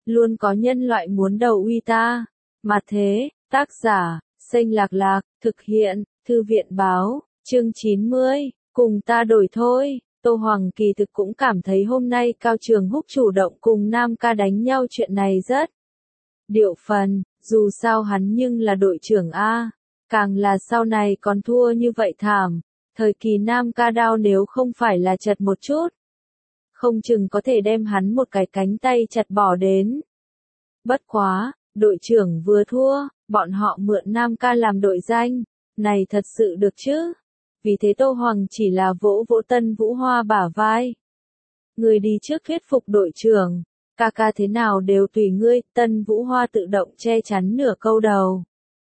luôn có nhân loại muốn đầu uy ta. Mà thế, tác giả, Xanh Lạc Lạc, thực hiện, Thư viện báo, chương 90, cùng ta đổi thôi. Tô Hoàng kỳ thực cũng cảm thấy hôm nay Cao Trường Húc chủ động cùng Nam Ca đánh nhau chuyện này rất điệu phần, dù sao hắn nhưng là đội trưởng A, càng là sau này còn thua như vậy thảm, thời kỳ Nam Ca đao nếu không phải là chật một chút, không chừng có thể đem hắn một cái cánh tay chặt bỏ đến. Bất quá, đội trưởng vừa thua, bọn họ mượn Nam Ca làm đội danh, này thật sự được chứ? Vì thế Tô Hoàng chỉ là vỗ vỗ Tân Vũ Hoa bả vai. Người đi trước thuyết phục đội trưởng, ca thế nào đều tùy ngươi, Tân Vũ Hoa tự động che chắn nửa câu đầu.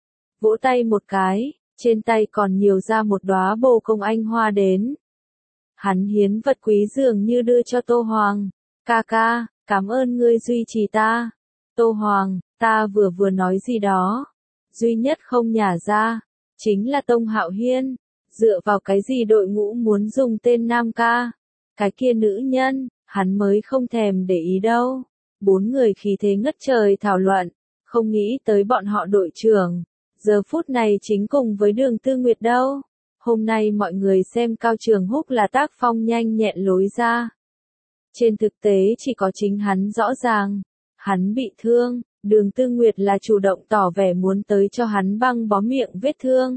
Vỗ tay một cái, trên tay còn nhiều ra một đóa bồ công anh hoa đến. Hắn hiến vật quý dường như đưa cho Tô Hoàng. Ca, cảm ơn ngươi duy trì ta. Tô Hoàng, ta vừa nói gì đó. Duy nhất không nhả ra, chính là Tông Hạo Hiên. Dựa vào cái gì đội ngũ muốn dùng tên Nam Ca? Cái kia nữ nhân, hắn mới không thèm để ý đâu. Bốn người khí thế ngất trời thảo luận, không nghĩ tới bọn họ đội trưởng. Giờ phút này chính cùng với Đường Tư Nguyệt đâu. Hôm nay mọi người xem Cao Trường Húc là tác phong nhanh nhẹn lối ra. Trên thực tế chỉ có chính hắn rõ ràng. Hắn bị thương, Đường Tư Nguyệt là chủ động tỏ vẻ muốn tới cho hắn băng bó miệng vết thương.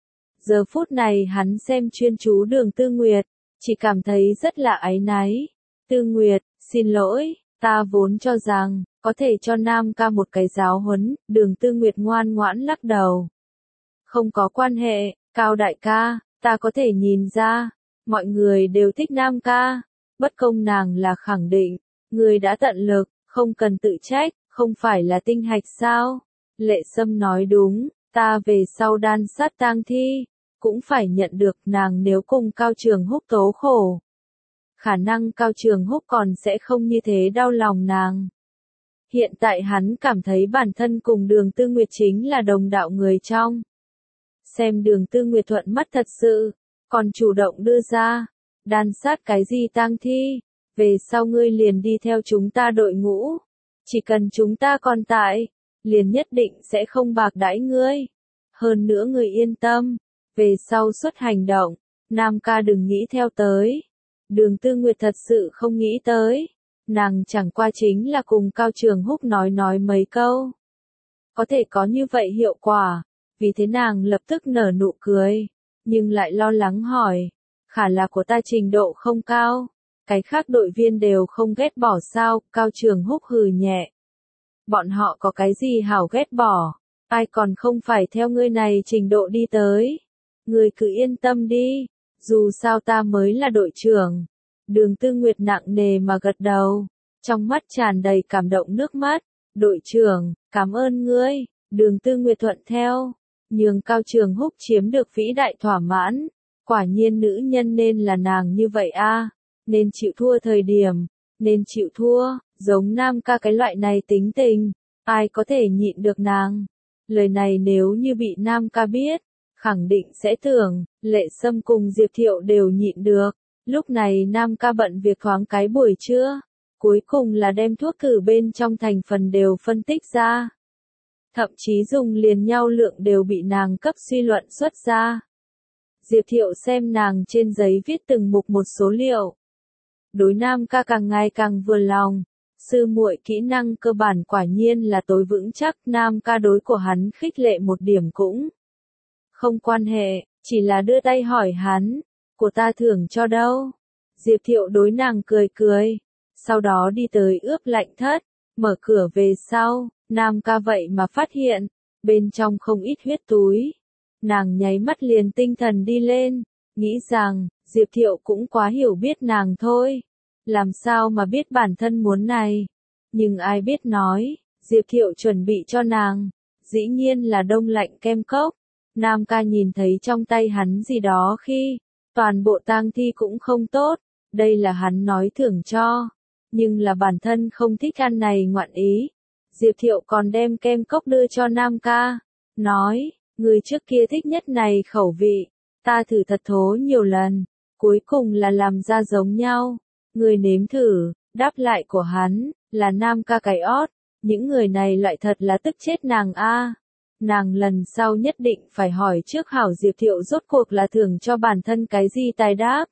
Giờ phút này hắn xem chuyên chú Đường Tư Nguyệt, chỉ cảm thấy rất là áy náy. Tư Nguyệt, xin lỗi, ta vốn cho rằng, có thể cho Nam Ca một cái giáo huấn, Đường Tư Nguyệt ngoan ngoãn lắc đầu. Không có quan hệ, Cao đại ca, ta có thể nhìn ra, mọi người đều thích Nam Ca, bất công nàng là khẳng định, người đã tận lực, không cần tự trách, không phải là tinh hạch sao? Lệ Sâm nói đúng, ta về sau đan sát tang thi, cũng phải nhận được nàng nếu cùng Cao Trường Húc tố khổ. Khả năng Cao Trường Húc còn sẽ không như thế đau lòng nàng. Hiện tại hắn cảm thấy bản thân cùng Đường Tư Nguyệt chính là đồng đạo người trong. Xem Đường Tư Nguyệt thuận mắt thật sự, còn chủ động đưa ra, đan sát cái gì tang thi, về sau ngươi liền đi theo chúng ta đội ngũ, chỉ cần chúng ta còn tại, liền nhất định sẽ không bạc đãi ngươi. Hơn nữa ngươi yên tâm, về sau xuất hành động, Nam Ca đừng nghĩ theo tới. Đường Tư Nguyệt thật sự không nghĩ tới, nàng chẳng qua chính là cùng Cao Trường Húc nói mấy câu. Có thể có như vậy hiệu quả, vì thế nàng lập tức nở nụ cười, nhưng lại lo lắng hỏi, khả là của ta trình độ không cao, cái khác đội viên đều không ghét bỏ sao? Cao Trường Húc hừ nhẹ. Bọn họ có cái gì hảo ghét bỏ, ai còn không phải theo ngươi này trình độ đi tới. Ngươi cứ yên tâm đi, dù sao ta mới là đội trưởng. Đường Tư Nguyệt nặng nề mà gật đầu, trong mắt tràn đầy cảm động nước mắt. Đội trưởng, cảm ơn ngươi. Đường Tư Nguyệt thuận theo, nhường Cao Trường Húc chiếm được vĩ đại thỏa mãn. Quả nhiên nữ nhân nên là nàng như vậy a, nên chịu thua thời điểm, nên chịu thua, giống Nam Ca cái loại này tính tình, ai có thể nhịn được nàng. Lời này nếu như bị Nam Ca biết, khẳng định sẽ tưởng, Lệ Sâm cùng Diệp Thiệu đều nhịn được. Lúc này Nam Ca bận việc thoáng cái buổi trưa, cuối cùng là đem thuốc thử bên trong thành phần đều phân tích ra. Thậm chí dùng liền nhau lượng đều bị nàng cấp suy luận xuất ra. Diệp Thiệu xem nàng trên giấy viết từng mục một số liệu. Đối Nam Ca càng ngày càng vừa lòng, sư muội kỹ năng cơ bản quả nhiên là tối vững chắc. Nam Ca đối của hắn khích lệ một điểm cũng không quan hệ, chỉ là đưa tay hỏi hắn, của ta thưởng cho đâu? Diệp Thiệu đối nàng cười, sau đó đi tới ướp lạnh thất, mở cửa về sau, Nam Ca vậy mà phát hiện, bên trong không ít huyết túi. Nàng nháy mắt liền tinh thần đi lên, nghĩ rằng, Diệp Thiệu cũng quá hiểu biết nàng thôi. Làm sao mà biết bản thân muốn này? Nhưng ai biết nói, Diệp Thiệu chuẩn bị cho nàng, dĩ nhiên là đông lạnh kem cốc. Nam Ca nhìn thấy trong tay hắn gì đó khi, toàn bộ tang thi cũng không tốt, đây là hắn nói thưởng cho, nhưng là bản thân không thích ăn này ngoạn ý. Diệp Thiệu còn đem kem cốc đưa cho Nam Ca, nói, người trước kia thích nhất này khẩu vị, ta thử thật thố nhiều lần, cuối cùng là làm ra giống nhau, người nếm thử. Đáp lại của hắn, là Nam Ca cái ót, Những người này loại thật là tức chết nàng a. Nàng lần sau nhất định phải hỏi trước hảo Diệp Thiệu rốt cuộc là thưởng cho bản thân cái gì tài đáp.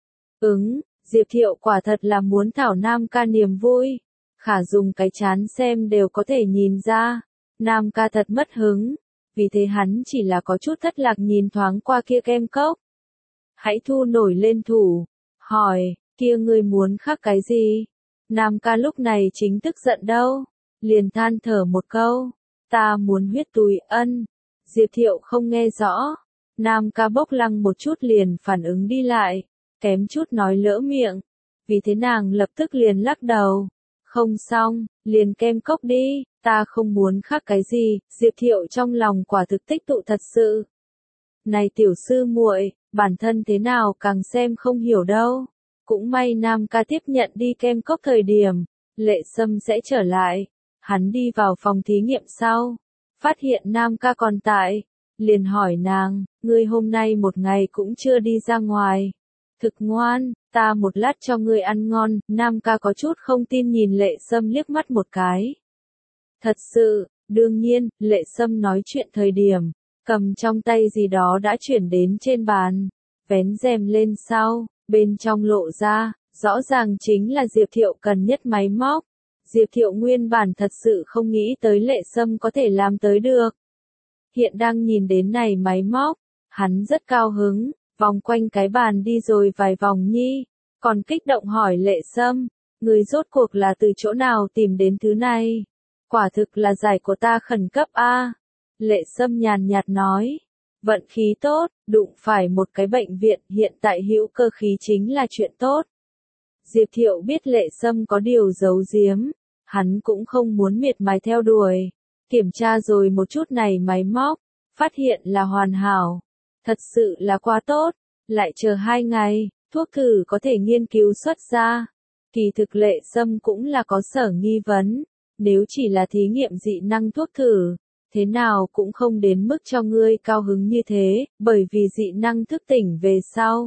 Diệp Thiệu quả thật là muốn thảo Nam ca niềm vui. Khả dùng cái chán xem đều có thể nhìn ra. Nam ca thật mất hứng. Vì thế hắn chỉ là có chút thất lạc nhìn thoáng qua kia kem cốc. Hãy thu nổi lên thủ. Hỏi, kia ngươi muốn khắc cái gì? Nam ca lúc này chính tức giận đâu. Liền than thở một câu. Ta muốn huyết túi ân. Diệp Thiệu không nghe rõ. Nam ca bốc lăng một chút liền phản ứng đi lại. Kém chút nói lỡ miệng. Vì thế nàng lập tức liền lắc đầu. Không xong, liền kem cốc đi, ta không muốn khắc cái gì. Diệp Thiệu trong lòng quả thực tích tụ thật sự. Này tiểu sư muội, bản thân thế nào càng xem không hiểu đâu. Cũng may Nam ca tiếp nhận đi kem cốc thời điểm, Lệ Sâm sẽ trở lại. Hắn đi vào phòng thí nghiệm sau, phát hiện Nam ca còn tại, liền hỏi nàng, ngươi hôm nay một ngày cũng chưa đi ra ngoài. Thực ngoan, ta một lát cho ngươi ăn ngon. Nam ca có chút không tin nhìn Lệ Sâm liếc mắt một cái. Thật sự, đương nhiên, Lệ Sâm nói chuyện thời điểm, cầm trong tay gì đó đã chuyển đến trên bàn, vén rèm lên sau, bên trong lộ ra, rõ ràng chính là Diệp Thiệu cần nhất máy móc. Diệp Thiệu nguyên bản thật sự không nghĩ tới Lệ Sâm có thể làm tới được. Hiện đang nhìn đến này máy móc, hắn rất cao hứng, vòng quanh cái bàn đi rồi vài vòng nhi, còn kích động hỏi Lệ Sâm, người rốt cuộc là từ chỗ nào tìm đến thứ này? Quả thực là giải của ta khẩn cấp a. Lệ Sâm nhàn nhạt nói, vận khí tốt, đụng phải một cái bệnh viện, hiện tại hữu cơ khí chính là chuyện tốt. Diệp Thiệu biết Lệ Sâm có điều giấu giếm, hắn cũng không muốn miệt mài theo đuổi. Kiểm tra rồi một chút này máy móc, phát hiện là hoàn hảo. Thật sự là quá tốt, lại chờ 2 ngày, thuốc thử có thể nghiên cứu xuất ra. Kỳ thực Lệ Sâm cũng là có sở nghi vấn, nếu chỉ là thí nghiệm dị năng thuốc thử, thế nào cũng không đến mức cho ngươi cao hứng như thế, bởi vì dị năng thức tỉnh về sau.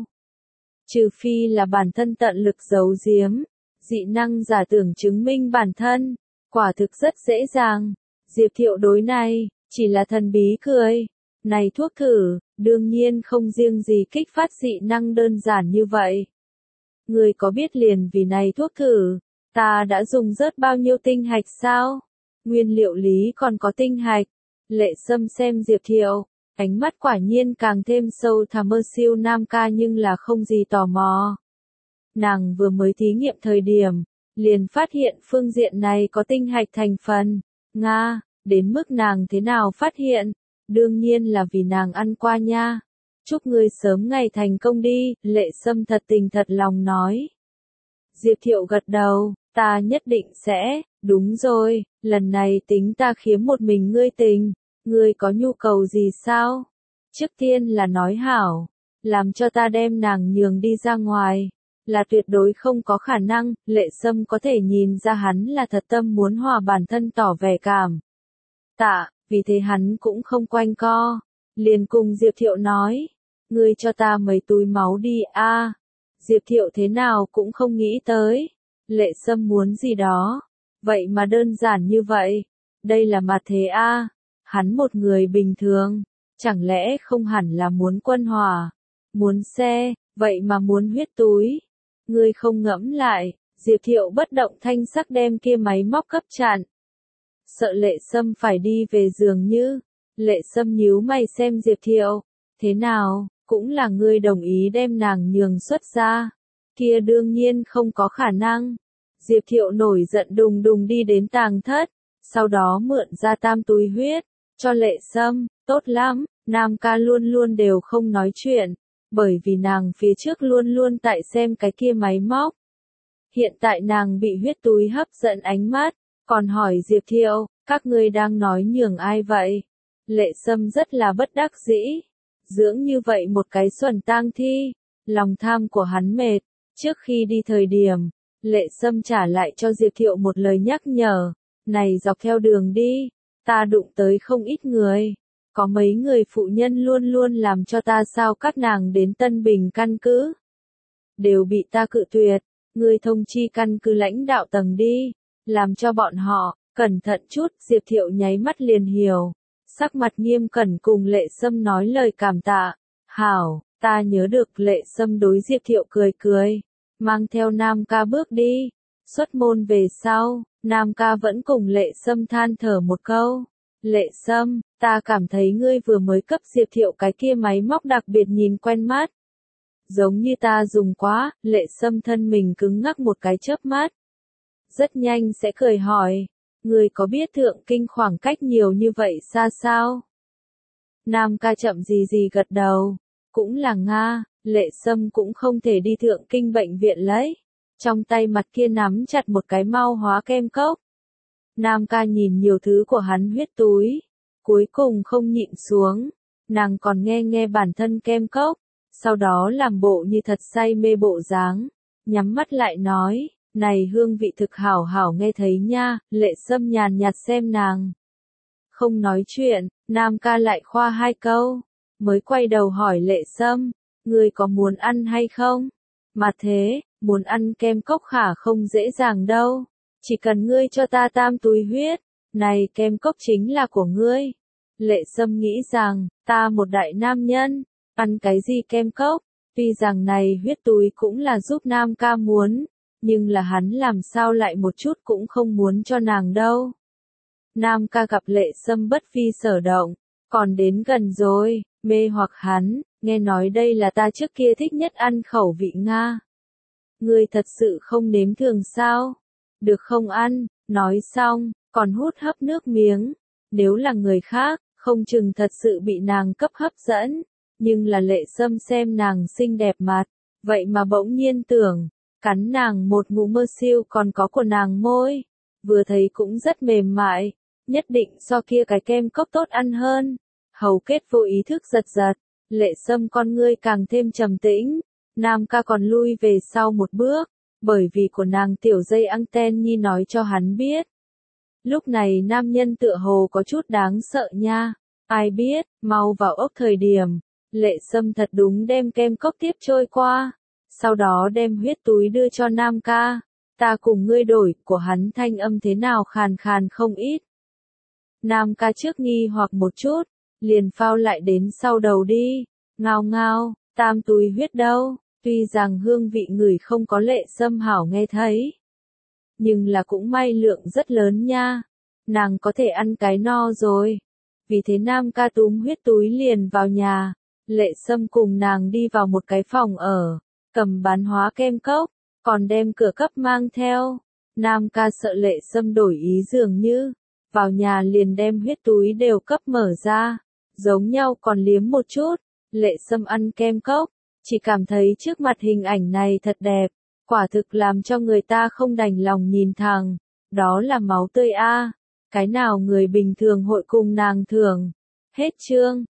Trừ phi là bản thân tận lực giấu giếm, dị năng giả tưởng chứng minh bản thân, quả thực rất dễ dàng. Diệp Thiệu đối này, chỉ là thần bí cười. Này thuốc thử, đương nhiên không riêng gì kích phát dị năng đơn giản như vậy. Người có biết liền vì này thuốc thử, ta đã dùng rớt bao nhiêu tinh hạch sao? Nguyên liệu lý còn có tinh hạch. Lệ Sâm xem Diệp Thiệu, ánh mắt quả nhiên càng thêm sâu thẳm mơ siêu Nam ca nhưng là không gì tò mò. Nàng vừa mới thí nghiệm thời điểm, liền phát hiện phương diện này có tinh hạch thành phần. Nga, đến mức nàng thế nào phát hiện? Đương nhiên là vì nàng ăn qua nha. Chúc ngươi sớm ngày thành công đi, Lệ Sâm thật tình thật lòng nói. Diệp Thiệu gật đầu, ta nhất định sẽ, đúng rồi, lần này tính ta khiếm một mình ngươi tình, ngươi có nhu cầu gì sao? Trước tiên là nói hảo, làm cho ta đem nàng nhường đi ra ngoài, là tuyệt đối không có khả năng. Lệ Sâm có thể nhìn ra hắn là thật tâm muốn hòa bản thân tỏ vẻ cảm tạ, vì thế hắn cũng không quanh co, liền cùng Diệp Thiệu nói, ngươi cho ta mấy túi máu đi a. Diệp Thiệu thế nào cũng không nghĩ tới, Lệ Sâm muốn gì đó, vậy mà đơn giản như vậy, đây là mặt thế a. Hắn một người bình thường, chẳng lẽ không hẳn là muốn quân hỏa, muốn xe, vậy mà muốn huyết túi. Ngươi không ngẫm lại, Diệp Thiệu bất động thanh sắc đem kia máy móc cấp chặn. Sợ Lệ Sâm phải đi về giường như, Lệ Sâm nhíu mày xem Diệp Thiệu, thế nào, cũng là ngươi đồng ý đem nàng nhường xuất ra, kia đương nhiên không có khả năng. Diệp Thiệu nổi giận đùng đùng đi đến tàng thất, sau đó mượn ra 3 túi huyết, cho Lệ Sâm, tốt lắm, Nam ca luôn luôn đều không nói chuyện, bởi vì nàng phía trước luôn luôn tại xem cái kia máy móc. Hiện tại nàng bị huyết túi hấp dẫn ánh mắt, còn hỏi Diệp Thiệu, các ngươi đang nói nhường ai vậy? Lệ Sâm rất là bất đắc dĩ, dưỡng như vậy một cái xuẩn tang thi, lòng tham của hắn mệt. Trước khi đi thời điểm, Lệ Sâm trả lại cho Diệp Thiệu một lời nhắc nhở, này dọc theo đường đi, ta đụng tới không ít người, có mấy người phụ nhân luôn luôn làm cho ta sao các nàng đến Tân Bình căn cứ, đều bị ta cự tuyệt, ngươi thông chi căn cứ lãnh đạo tầng đi, làm cho bọn họ Cẩn thận chút, Diệp Thiệu nháy mắt liền hiểu. Sắc mặt nghiêm cẩn cùng Lệ Sâm nói lời cảm tạ. Hảo, ta nhớ được. Lệ Sâm đối Diệp Thiệu cười cười, mang theo Nam ca bước đi. Xuất môn về sau, Nam ca vẫn cùng Lệ Sâm than thở một câu. Lệ Sâm, ta cảm thấy ngươi vừa mới cấp Diệp Thiệu cái kia máy móc đặc biệt nhìn quen mắt. Giống như ta dùng quá. Lệ Sâm thân mình cứng ngắc một cái chớp mắt. Rất nhanh sẽ cười hỏi, ngươi có biết Thượng Kinh khoảng cách nhiều như vậy xa sao? Nam ca chậm gì gật đầu, cũng là Nga. Lệ Sâm cũng không thể đi Thượng Kinh bệnh viện lấy. Trong tay mặt kia nắm chặt một cái mau hóa kem cốc. Nam ca nhìn nhiều thứ của hắn huyết túi, cuối cùng không nhịn xuống, nàng còn nghe bản thân kem cốc, sau đó làm bộ như thật say mê bộ dáng, nhắm mắt lại nói, này hương vị thực hảo hảo nghe thấy nha. Lệ Sâm nhàn nhạt xem nàng. Không nói chuyện, Nam ca lại khoa hai câu, mới quay đầu hỏi Lệ Sâm, ngươi có muốn ăn hay không? Mà thế, muốn ăn kem cốc khả không dễ dàng đâu. Chỉ cần ngươi cho ta 3 túi huyết, này kem cốc chính là của ngươi. Lệ Sâm nghĩ rằng, ta một đại nam nhân, ăn cái gì kem cốc, tuy rằng này huyết túi cũng là giúp Nam ca muốn, nhưng là hắn làm sao lại một chút cũng không muốn cho nàng đâu. Nam ca gặp Lệ Sâm bất phi sở động, còn đến gần rồi, mê hoặc hắn, nghe nói đây là ta trước kia thích nhất ăn khẩu vị Nga. Ngươi thật sự không nếm thường sao? Được không ăn, nói xong, còn hút hấp nước miếng. Nếu là người khác, không chừng thật sự bị nàng cấp hấp dẫn. Nhưng là Lệ Sâm xem nàng xinh đẹp mặt, vậy mà bỗng nhiên tưởng, cắn nàng một ngụm mơ siêu còn có của nàng môi. Vừa thấy cũng rất mềm mại, nhất định so kia cái kem cốc tốt ăn hơn. Hầu kết vô ý thức giật giật, Lệ Sâm con ngươi càng thêm trầm tĩnh. Nam ca còn lui về sau một bước, bởi vì của nàng tiểu dây anten nhi nói cho hắn biết. Lúc này nam nhân tựa hồ có chút đáng sợ nha, ai biết, mau vào ốc thời điểm, Lệ Sâm thật đúng đem kem cốc tiếp trôi qua, sau đó đem huyết túi đưa cho Nam ca, ta cùng ngươi đổi. Của hắn thanh âm thế nào khàn khàn không ít. Nam ca trước nghi hoặc một chút, liền phao lại đến sau đầu đi, ngao ngao, 3 túi huyết đâu. Tuy rằng hương vị người không có Lệ Sâm hảo nghe thấy, nhưng là cũng may lượng rất lớn nha, nàng có thể ăn cái no rồi. Vì thế Nam ca túm huyết túi liền vào nhà, Lệ Sâm cùng nàng đi vào một cái phòng ở, cầm bán hóa kem cốc, còn đem cửa cấp mang theo. Nam ca sợ Lệ Sâm đổi ý dường như, vào nhà liền đem huyết túi đều cấp mở ra, giống nhau còn liếm một chút. Lệ Sâm ăn kem cốc, chỉ cảm thấy trước mặt hình ảnh này thật đẹp, quả thực làm cho người ta không đành lòng nhìn thẳng. Đó là máu tươi a, cái nào người bình thường hội cùng nàng thường. Hết chương.